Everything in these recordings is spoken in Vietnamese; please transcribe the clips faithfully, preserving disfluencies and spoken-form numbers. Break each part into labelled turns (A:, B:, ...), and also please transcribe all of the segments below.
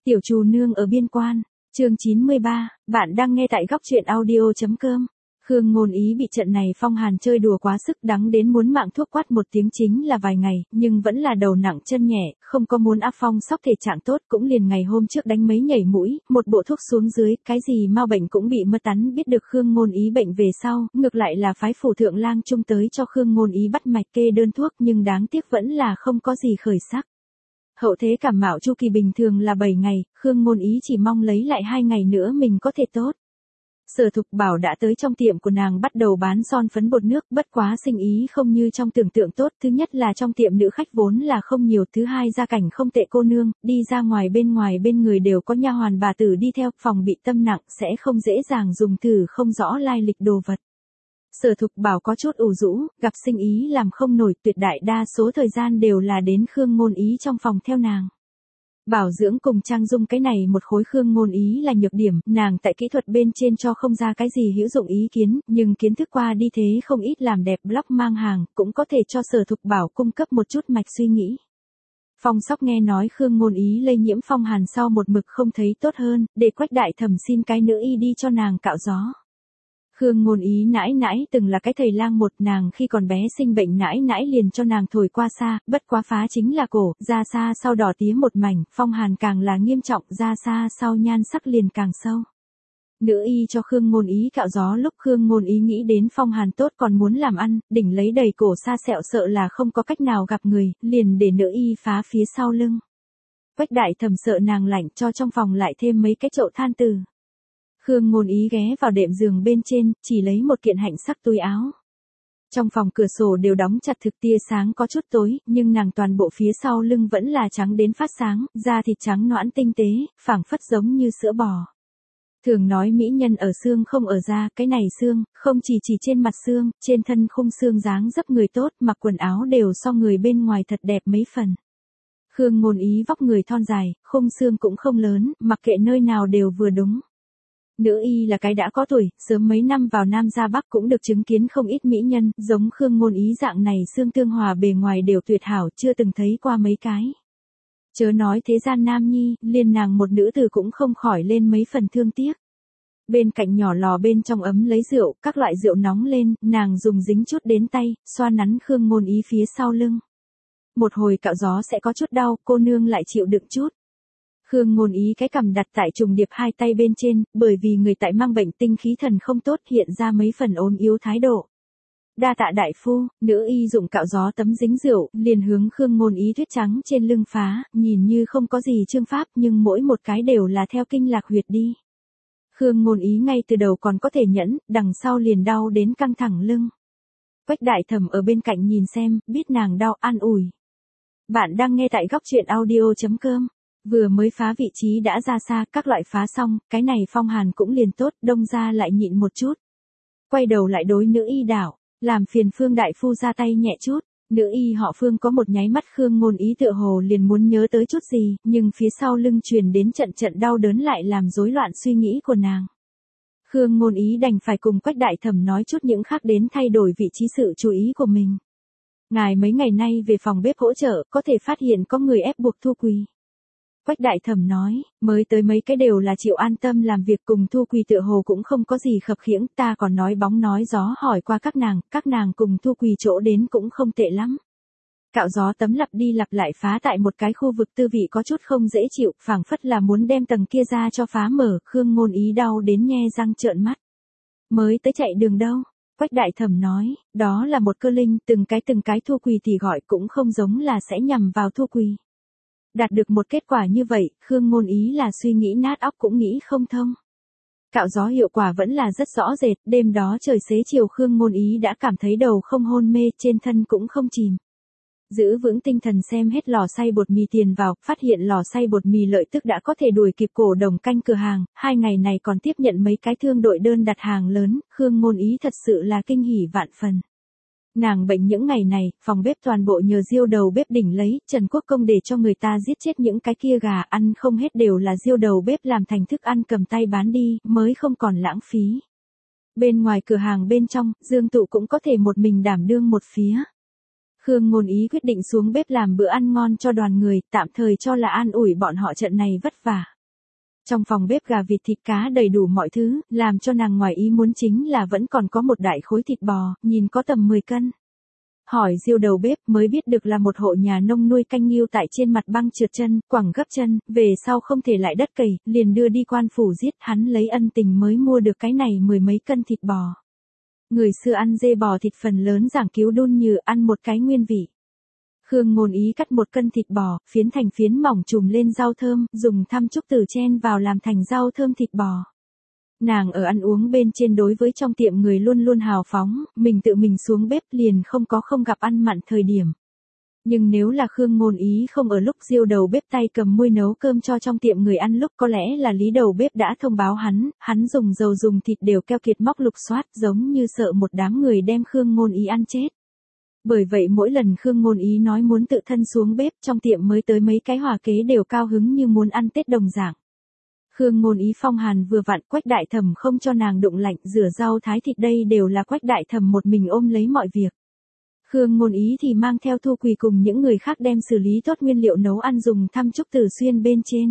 A: Tiểu Trù Nương ở biên quan, chương chín mươi ba, bạn đang nghe tại góc truyện audio.com. Khương Ngôn Ý bị trận này phong hàn chơi đùa quá sức, đắng đến muốn mạng thuốc quát một tiếng chính là vài ngày, nhưng vẫn là đầu nặng chân nhẹ, không có muốn áp phong sóc thể trạng tốt, cũng liền ngày hôm trước đánh mấy nhảy mũi, một bộ thuốc xuống dưới, cái gì mau bệnh cũng bị mơ tắn. Biết được Khương Ngôn Ý bệnh về sau, ngược lại là phái phủ thượng lang trung tới cho Khương Ngôn Ý bắt mạch kê đơn thuốc, nhưng đáng tiếc vẫn là không có gì khởi sắc. Hậu thế cảm mạo chu kỳ bình thường là bảy ngày, Khương Ngôn Ý chỉ mong lấy lại hai ngày nữa mình có thể tốt. Sở Thục Bảo đã tới trong tiệm của nàng bắt đầu bán son phấn bột nước, bất quá sinh ý không như trong tưởng tượng tốt. Thứ nhất là trong tiệm nữ khách vốn là không nhiều, thứ hai gia cảnh không tệ, cô nương đi ra ngoài bên ngoài bên người đều có nha hoàn bà tử đi theo, phòng bị tâm nặng sẽ không dễ dàng dùng thử không rõ lai lịch đồ vật. Sở Thục Bảo có chút ủ rũ, gặp sinh ý làm không nổi, tuyệt đại đa số thời gian đều là đến Khương Ngôn Ý trong phòng theo nàng. Bảo dưỡng cùng trang dung cái này một khối Khương Ngôn Ý là nhược điểm, nàng tại kỹ thuật bên trên cho không ra cái gì hữu dụng ý kiến, nhưng kiến thức qua đi thế không ít làm đẹp blog mang hàng, cũng có thể cho Sở Thục Bảo cung cấp một chút mạch suy nghĩ. Phong Sóc nghe nói Khương Ngôn Ý lây nhiễm phong hàn sau một mực không thấy tốt hơn, để Quách đại thẩm xin cái nữ y đi cho nàng cạo gió. Khương Ngôn Ý nãi nãi từng là cái thầy lang một, nàng khi còn bé sinh bệnh nãi nãi liền cho nàng thổi qua xa, bất quá phá chính là cổ, da xa sau đỏ tía một mảnh, phong hàn càng là nghiêm trọng, da xa sau nhan sắc liền càng sâu. Nữ y cho Khương Ngôn Ý cạo gió lúc Khương Ngôn Ý nghĩ đến phong hàn tốt còn muốn làm ăn, đỉnh lấy đầy cổ xa sẹo sợ là không có cách nào gặp người, liền để nữ y phá phía sau lưng. Quách đại thẩm sợ nàng lạnh cho trong phòng lại thêm mấy cái chậu than từ. Khương Ngôn Ý ghé vào đệm giường bên trên, chỉ lấy một kiện hạnh sắc túi áo. Trong phòng cửa sổ đều đóng chặt, thực tia sáng có chút tối, nhưng nàng toàn bộ phía sau lưng vẫn là trắng đến phát sáng, da thịt trắng nõn tinh tế, phảng phất giống như sữa bò. Thường nói mỹ nhân ở xương không ở da, cái này xương, không chỉ chỉ trên mặt xương, trên thân khung xương dáng dấp người tốt, mặc quần áo đều so người bên ngoài thật đẹp mấy phần. Khương Ngôn Ý vóc người thon dài, khung xương cũng không lớn, mặc kệ nơi nào đều vừa đúng. Nữ y là cái đã có tuổi, sớm mấy năm vào Nam ra Bắc cũng được chứng kiến không ít mỹ nhân, giống Khương Ngôn Ý dạng này xương tương hòa bề ngoài đều tuyệt hảo, chưa từng thấy qua mấy cái. Chớ nói thế gian nam nhi, liền nàng một nữ tử cũng không khỏi lên mấy phần thương tiếc. Bên cạnh nhỏ lò bên trong ấm lấy rượu, các loại rượu nóng lên, nàng dùng dính chút đến tay, xoa nắn Khương Ngôn Ý phía sau lưng. Một hồi cạo gió sẽ có chút đau, cô nương lại chịu đựng chút. Khương Ngôn Ý cái cằm đặt tại trùng điệp hai tay bên trên, bởi vì người tại mang bệnh tinh khí thần không tốt hiện ra mấy phần ốm yếu thái độ. Đa tạ đại phu, nữ y dụng cạo gió tấm dính rượu, liền hướng Khương Ngôn Ý tuyết trắng trên lưng phá, nhìn như không có gì chương pháp nhưng mỗi một cái đều là theo kinh lạc huyệt đi. Khương Ngôn Ý ngay từ đầu còn có thể nhẫn, đằng sau liền đau đến căng thẳng lưng. Quách đại thẩm ở bên cạnh nhìn xem, biết nàng đau an ủi. Bạn đang nghe tại góc truyện audio.com. Vừa mới phá vị trí đã ra xa, các loại phá xong, cái này phong hàn cũng liền tốt, đông ra lại nhịn một chút. Quay đầu lại đối nữ y đảo, làm phiền Phương đại phu ra tay nhẹ chút. Nữ y họ Phương có một nháy mắt Khương Ngôn Ý tựa hồ liền muốn nhớ tới chút gì, nhưng phía sau lưng truyền đến trận trận đau đớn lại làm rối loạn suy nghĩ của nàng. Khương Ngôn Ý đành phải cùng Quách đại thẩm nói chút những khác đến thay đổi vị trí sự chú ý của mình. Ngài mấy ngày nay về phòng bếp hỗ trợ, có thể phát hiện có người ép buộc thu quỳ. Quách đại thẩm nói, mới tới mấy cái đều là chịu an tâm làm việc, cùng thu quỳ tựa hồ cũng không có gì khập khiễng, ta còn nói bóng nói gió hỏi qua các nàng, các nàng cùng thu quỳ chỗ đến cũng không tệ lắm. Cạo gió tấm lặp đi lặp lại phá tại một cái khu vực tư vị có chút không dễ chịu, phảng phất là muốn đem tầng kia ra cho phá mở, Khương Ngôn Ý đau đến nhe răng trợn mắt. Mới tới chạy đường đâu? Quách đại thẩm nói, đó là một cơ linh, từng cái từng cái thu quỳ thì gọi cũng không giống là sẽ nhằm vào thu quỳ. Đạt được một kết quả như vậy, Khương Ngôn Ý là suy nghĩ nát óc cũng nghĩ không thông. Cạo gió hiệu quả vẫn là rất rõ rệt, đêm đó trời xế chiều Khương Ngôn Ý đã cảm thấy đầu không hôn mê, trên thân cũng không chìm. Giữ vững tinh thần xem hết lò xay bột mì tiền vào, phát hiện lò xay bột mì lợi tức đã có thể đuổi kịp cổ đồng canh cửa hàng, hai ngày này còn tiếp nhận mấy cái thương đội đơn đặt hàng lớn, Khương Ngôn Ý thật sự là kinh hỉ vạn phần. Nàng bệnh những ngày này, phòng bếp toàn bộ nhờ Diêu đầu bếp đỉnh lấy, Trần Quốc Công để cho người ta giết chết những cái kia gà, ăn không hết đều là Diêu đầu bếp làm thành thức ăn cầm tay bán đi, mới không còn lãng phí. Bên ngoài cửa hàng bên trong, Dương Tụ cũng có thể một mình đảm đương một phía. Khương Ngôn Ý quyết định xuống bếp làm bữa ăn ngon cho đoàn người, tạm thời cho là an ủi bọn họ trận này vất vả. Trong phòng bếp gà vịt thịt cá đầy đủ mọi thứ, làm cho nàng ngoài ý muốn chính là vẫn còn có một đại khối thịt bò, nhìn có tầm mười cân. Hỏi Diêu đầu bếp mới biết được là một hộ nhà nông nuôi canh nghêu tại trên mặt băng trượt chân, quẳng gấp chân, về sau không thể lại đất cày, liền đưa đi quan phủ giết, hắn lấy ân tình mới mua được cái này mười mấy cân thịt bò. Người xưa ăn dê bò thịt phần lớn giảng cứu đun như ăn một cái nguyên vị. Khương Ngôn Ý cắt một cân thịt bò, phiến thành phiến mỏng trùm lên rau thơm, dùng thăm trúc tử chen vào làm thành rau thơm thịt bò. Nàng ở ăn uống bên trên đối với trong tiệm người luôn luôn hào phóng, mình tự mình xuống bếp liền không có không gặp ăn mặn thời điểm. Nhưng nếu là Khương Ngôn Ý không ở lúc Diêu đầu bếp tay cầm muôi nấu cơm cho trong tiệm người ăn lúc có lẽ là Lý đầu bếp đã thông báo hắn, hắn dùng dầu dùng thịt đều keo kiệt móc lục soát giống như sợ một đám người đem Khương Ngôn Ý ăn chết. Bởi vậy mỗi lần Khương Ngôn Ý nói muốn tự thân xuống bếp trong tiệm mới tới mấy cái hòa kế đều cao hứng như muốn ăn Tết đồng dạng. Khương Ngôn Ý phong hàn vừa vặn, Quách Đại Thẩm không cho nàng đụng lạnh, rửa rau thái thịt đây đều là Quách Đại Thẩm một mình ôm lấy mọi việc. Khương Ngôn Ý thì mang theo Thu Quỳ cùng những người khác đem xử lý tốt nguyên liệu nấu ăn dùng thăm trúc tử xuyên bên trên.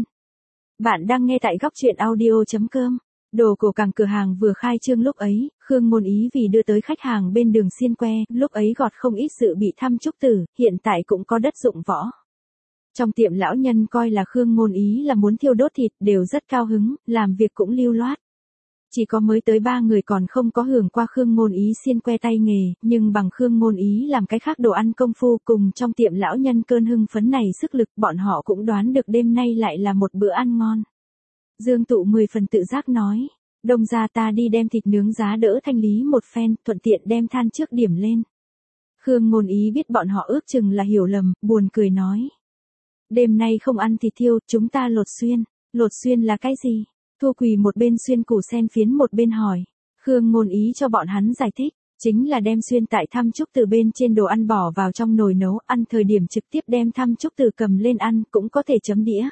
A: Bạn đang nghe tại góc truyện audio chấm com. Đồ cổ càng cửa hàng vừa khai trương lúc ấy, Khương Ngôn Ý vì đưa tới khách hàng bên đường xiên que, lúc ấy gọt không ít sự bị thăm trúc tử, hiện tại cũng có đất dụng võ. Trong tiệm lão nhân coi là Khương Ngôn Ý là muốn thiêu đốt thịt, đều rất cao hứng, làm việc cũng lưu loát. Chỉ có mới tới ba người còn không có hưởng qua Khương Ngôn Ý xiên que tay nghề, nhưng bằng Khương Ngôn Ý làm cái khác đồ ăn công phu cùng trong tiệm lão nhân cơn hưng phấn này sức lực, bọn họ cũng đoán được đêm nay lại là một bữa ăn ngon. Dương Tụ mười phần tự giác nói, đông ra ta đi đem thịt nướng giá đỡ thanh lý một phen, thuận tiện đem than trước điểm lên. Khương Ngôn Ý biết bọn họ ước chừng là hiểu lầm, buồn cười nói. Đêm nay không ăn thịt thiêu, chúng ta lột xuyên. Lột xuyên là cái gì? Thu Quỳ một bên xuyên củ sen phiến một bên hỏi. Khương Ngôn Ý cho bọn hắn giải thích, chính là đem xuyên tại thăm trúc từ bên trên đồ ăn bỏ vào trong nồi nấu ăn, thời điểm trực tiếp đem thăm trúc từ cầm lên ăn, cũng có thể chấm đĩa.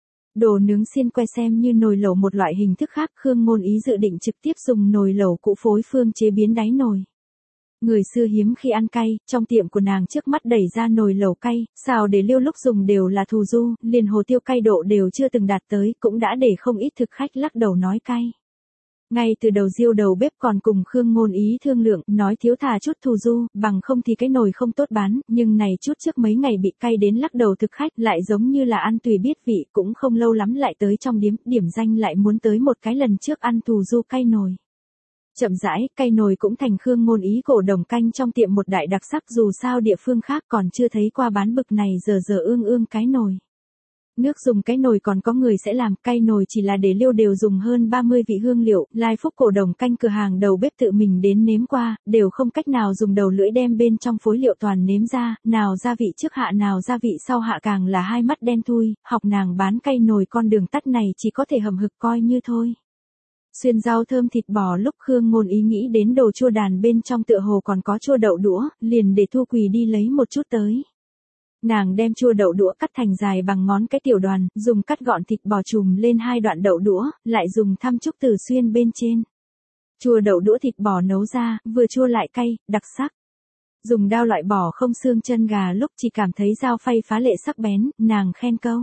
A: Đồ nướng xiên que xem như nồi lẩu một loại hình thức khác, Khương Ngôn Ý dự định trực tiếp dùng nồi lẩu cũ phối phương chế biến đáy nồi. Người xưa hiếm khi ăn cay, trong tiệm của nàng trước mắt đẩy ra nồi lẩu cay, xào để liêu lúc dùng đều là thù du, liền hồ tiêu cay độ đều chưa từng đạt tới, cũng đã để không ít thực khách lắc đầu nói cay. Ngay từ đầu Diêu đầu bếp còn cùng Khương Ngôn Ý thương lượng, nói thiếu thà chút thù du, bằng không thì cái nồi không tốt bán, nhưng này chút trước mấy ngày bị cay đến lắc đầu thực khách, lại giống như là ăn tùy biết vị, cũng không lâu lắm lại tới trong điếm, điểm danh lại muốn tới một cái lần trước ăn thù du cay nồi. Chậm rãi, cay nồi cũng thành Khương Ngôn Ý cổ đồng canh trong tiệm một đại đặc sắc, dù sao địa phương khác còn chưa thấy qua bán bực này giờ giờ ương ương cái nồi. Nước dùng cái nồi còn có người sẽ làm, cay nồi chỉ là để liêu đều dùng hơn ba mươi vị hương liệu, Lai Phúc cổ đồng canh cửa hàng đầu bếp tự mình đến nếm qua, đều không cách nào dùng đầu lưỡi đem bên trong phối liệu toàn nếm ra, nào gia vị trước hạ nào gia vị sau hạ, càng là hai mắt đen thui, học nàng bán cay nồi con đường tắt này chỉ có thể hầm hực coi như thôi. Xuyên rau thơm thịt bò lúc Khương Ngôn Ý nghĩ đến đồ chua đàn bên trong tựa hồ còn có chua đậu đũa, liền để Thu Quỳ đi lấy một chút tới. Nàng đem chua đậu đũa cắt thành dài bằng ngón cái tiểu đoàn, dùng cắt gọn thịt bò chùm lên hai đoạn đậu đũa, lại dùng thăm trúc tử xuyên bên trên. Chua đậu đũa thịt bò nấu ra, vừa chua lại cay, đặc sắc. Dùng dao loại bỏ không xương chân gà lúc chỉ cảm thấy dao phay phá lệ sắc bén, nàng khen câu.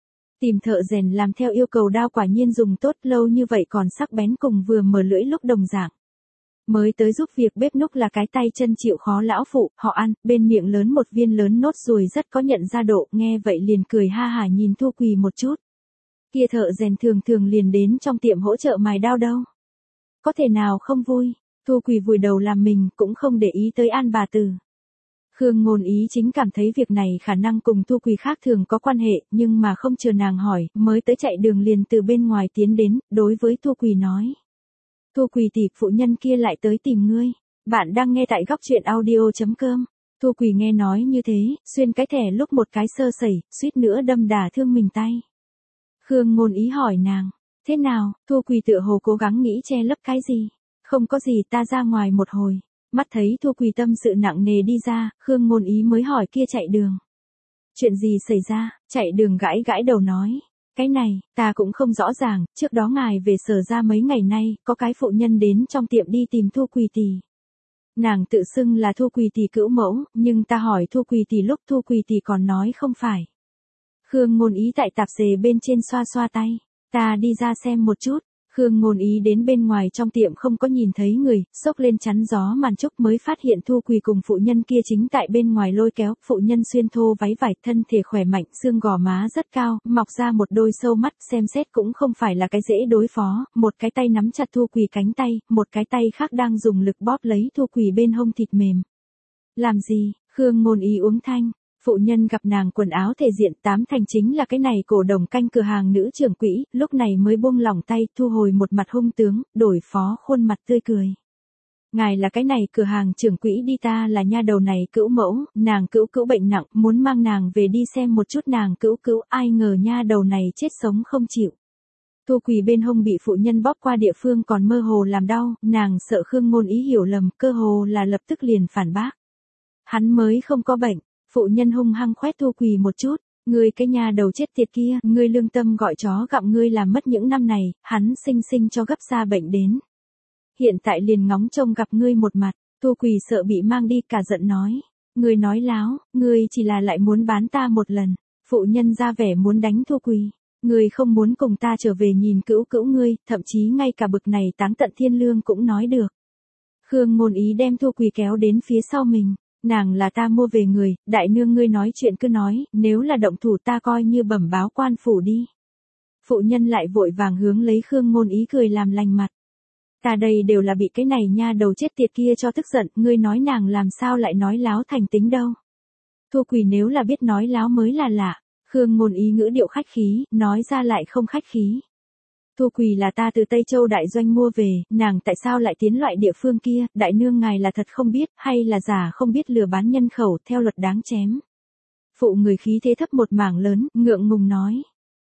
A: Tìm thợ rèn làm theo yêu cầu, đao quả nhiên dùng tốt, lâu như vậy còn sắc bén cùng vừa mở lưỡi lúc đồng dạng. Mới tới giúp việc bếp núc là cái tay chân chịu khó lão phụ, họ ăn, bên miệng lớn một viên lớn nốt ruồi rất có nhận ra độ, nghe vậy liền cười ha hả nhìn Thu Quỳ một chút. Kia thợ rèn thường thường liền đến trong tiệm hỗ trợ mài đao đâu. Có thể nào không vui, Thu Quỳ vùi đầu làm mình, cũng không để ý tới An bà tử. Khương Ngôn Ý chính cảm thấy việc này khả năng cùng Thu Quỳ khác thường có quan hệ, nhưng mà không chờ nàng hỏi, mới tới chạy đường liền từ bên ngoài tiến đến, đối với Thu Quỳ nói. Thu Quỳ tỷ, phụ nhân kia lại tới tìm ngươi. Bạn đang nghe tại góc truyện audio chấm com. Thu Quỳ nghe nói như thế, xuyên cái thẻ lúc một cái sơ sẩy, suýt nữa đâm đả thương mình tay. Khương Ngôn Ý hỏi nàng, thế nào? Thu Quỳ tựa hồ cố gắng nghĩ che lấp cái gì. Không có gì, ta ra ngoài một hồi. Mắt thấy Thu Quỳ tâm sự nặng nề đi ra, Khương Ngôn Ý mới hỏi kia chạy đường. Chuyện gì xảy ra? Chạy đường gãi gãi đầu nói. Cái này, ta cũng không rõ ràng, trước đó ngài về Sở ra mấy ngày nay, có cái phụ nhân đến trong tiệm đi tìm Thu Quỳ tỷ. Nàng tự xưng là Thu Quỳ tỷ cữu mẫu, nhưng ta hỏi Thu Quỳ tỷ lúc Thu Quỳ tỷ còn nói không phải. Khương Ngôn Ý tại tạp dề bên trên xoa xoa tay. Ta đi ra xem một chút. Khương Ngôn Ý đến bên ngoài trong tiệm không có nhìn thấy người, xốc lên chắn gió màn trúc mới phát hiện Thu Quỳ cùng phụ nhân kia chính tại bên ngoài lôi kéo, phụ nhân xuyên thô váy vải, thân thể khỏe mạnh, xương gò má rất cao, mọc ra một đôi sâu mắt, xem xét cũng không phải là cái dễ đối phó, một cái tay nắm chặt Thu Quỳ cánh tay, một cái tay khác đang dùng lực bóp lấy Thu Quỳ bên hông thịt mềm. Làm gì? Khương Ngôn Ý uống thanh. Phụ nhân gặp nàng quần áo thể diện tám thành chính là cái này cổ đồng canh cửa hàng nữ trưởng quỹ, lúc này mới buông lỏng tay, thu hồi một mặt hung tướng, đổi phó khuôn mặt tươi cười. Ngài là cái này cửa hàng trưởng quỹ đi, ta là nha đầu này cữu mẫu, nàng cữu cữu bệnh nặng, muốn mang nàng về đi xem một chút nàng cữu cữu, ai ngờ nha đầu này chết sống không chịu. Thu Quỳ bên hông bị phụ nhân bóp qua địa phương còn mơ hồ làm đau, nàng sợ Khương Ngôn Ý hiểu lầm, cơ hồ là lập tức liền phản bác. Hắn mới không có bệnh. Phụ nhân hung hăng khoét Thu Quỳ một chút, ngươi cái nhà đầu chết tiệt kia, ngươi lương tâm gọi chó gặm ngươi làm mất những năm này, hắn sinh sinh cho gấp ra bệnh đến. Hiện tại liền ngóng trông gặp ngươi một mặt, Thu Quỳ sợ bị mang đi cả giận nói, ngươi nói láo, ngươi chỉ là lại muốn bán ta một lần, phụ nhân ra vẻ muốn đánh Thu Quỳ, ngươi không muốn cùng ta trở về nhìn cữu cữu ngươi, thậm chí ngay cả bực này táng tận thiên lương cũng nói được. Khương Ngôn Ý đem Thu Quỳ kéo đến phía sau mình. Nàng là ta mua về người, đại nương ngươi nói chuyện cứ nói, nếu là động thủ ta coi như bẩm báo quan phủ đi. Phụ nhân lại vội vàng hướng lấy Khương Ngôn Ý cười làm lành mặt. Ta đây đều là bị cái này nha đầu chết tiệt kia cho tức giận, ngươi nói nàng làm sao lại nói láo thành tính đâu. Thu Quỳ nếu là biết nói láo mới là lạ, Khương Ngôn Ý ngữ điệu khách khí, nói ra lại không khách khí. Thu Quỳ là ta từ Tây Châu đại doanh mua về, nàng tại sao lại tiến loại địa phương kia, đại nương ngài là thật không biết, hay là giả không biết lừa bán nhân khẩu, theo luật đáng chém. Phụ người khí thế thấp một mảng lớn, ngượng ngùng nói.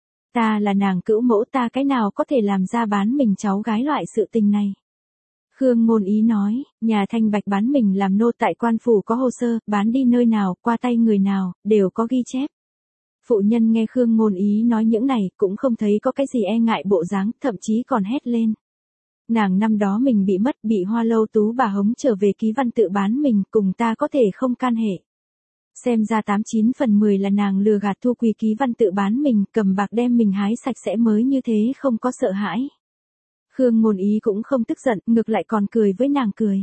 A: Ta là nàng cữu mẫu, ta cái nào có thể làm ra bán mình cháu gái loại sự tình này. Khương Ngôn Ý nói, nhà Thanh Bạch bán mình làm nô tại quan phủ có hồ sơ, bán đi nơi nào, qua tay người nào, đều có ghi chép. Phụ nhân nghe Khương Ngôn Ý nói những này, cũng không thấy có cái gì e ngại bộ dáng, thậm chí còn hét lên. Nàng năm đó mình bị mất, bị Hoa Lâu Tú bà hống trở về ký văn tự bán mình, cùng ta có thể không can hệ. Xem ra tám chín phần mười là nàng lừa gạt Thu Quỳ ký văn tự bán mình, cầm bạc đem mình hái sạch sẽ mới như thế, không có sợ hãi. Khương Ngôn Ý cũng không tức giận, ngược lại còn cười với nàng cười.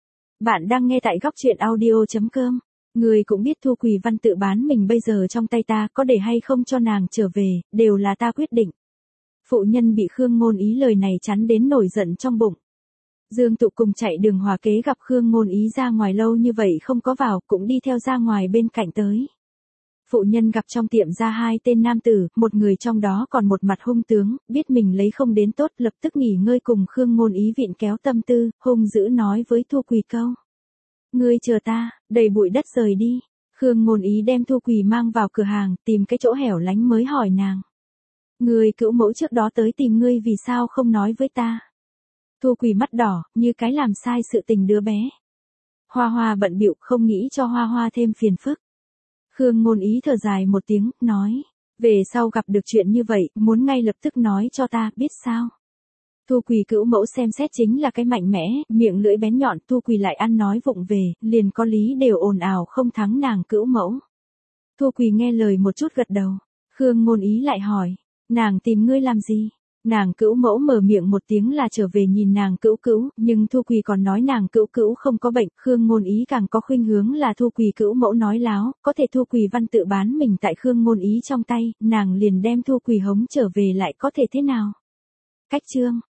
A: Bạn đang nghe tại góc truyện audio chấm com. Người cũng biết Thu Quỳ văn tự bán mình bây giờ trong tay ta, có để hay không cho nàng trở về, đều là ta quyết định. Phụ nhân bị Khương Ngôn Ý lời này chắn đến nổi giận trong bụng. Dương Tụ cùng chạy đường hòa kế gặp Khương Ngôn Ý ra ngoài lâu như vậy không có vào, cũng đi theo ra ngoài bên cạnh tới. Phụ nhân gặp trong tiệm ra hai tên nam tử, một người trong đó còn một mặt hung tướng, biết mình lấy không đến tốt, lập tức nghỉ ngơi cùng Khương Ngôn Ý vịn kéo tâm tư, hung dữ nói với Thu Quỳ câu. Ngươi chờ ta, đầy bụi đất rời đi. Khương Ngôn Ý đem Thu Quỳ mang vào cửa hàng, tìm cái chỗ hẻo lánh mới hỏi nàng. Người cữu mẫu trước đó tới tìm ngươi vì sao không nói với ta. Thu Quỳ mắt đỏ, như cái làm sai sự tình đứa bé. Hoa Hoa bận bịu không nghĩ cho Hoa Hoa thêm phiền phức. Khương Ngôn Ý thở dài một tiếng, nói. Về sau gặp được chuyện như vậy, muốn ngay lập tức nói cho ta, biết sao. Thu Quỳ cữu mẫu xem xét chính là cái mạnh mẽ, miệng lưỡi bén nhọn, Thu Quỳ lại ăn nói vụng về, liền có lý đều ồn ào không thắng nàng cữu mẫu. Thu Quỳ nghe lời một chút gật đầu. Khương Ngôn Ý lại hỏi, nàng tìm ngươi làm gì? Nàng cữu mẫu mở miệng một tiếng là trở về nhìn nàng cữu cữu, nhưng Thu Quỳ còn nói nàng cữu cữu không có bệnh, Khương Ngôn Ý càng có khuynh hướng là Thu Quỳ cữu mẫu nói láo, có thể Thu Quỳ văn tự bán mình tại Khương Ngôn Ý trong tay, nàng liền đem Thu Quỳ hống trở về lại có thể thế nào? Cách chương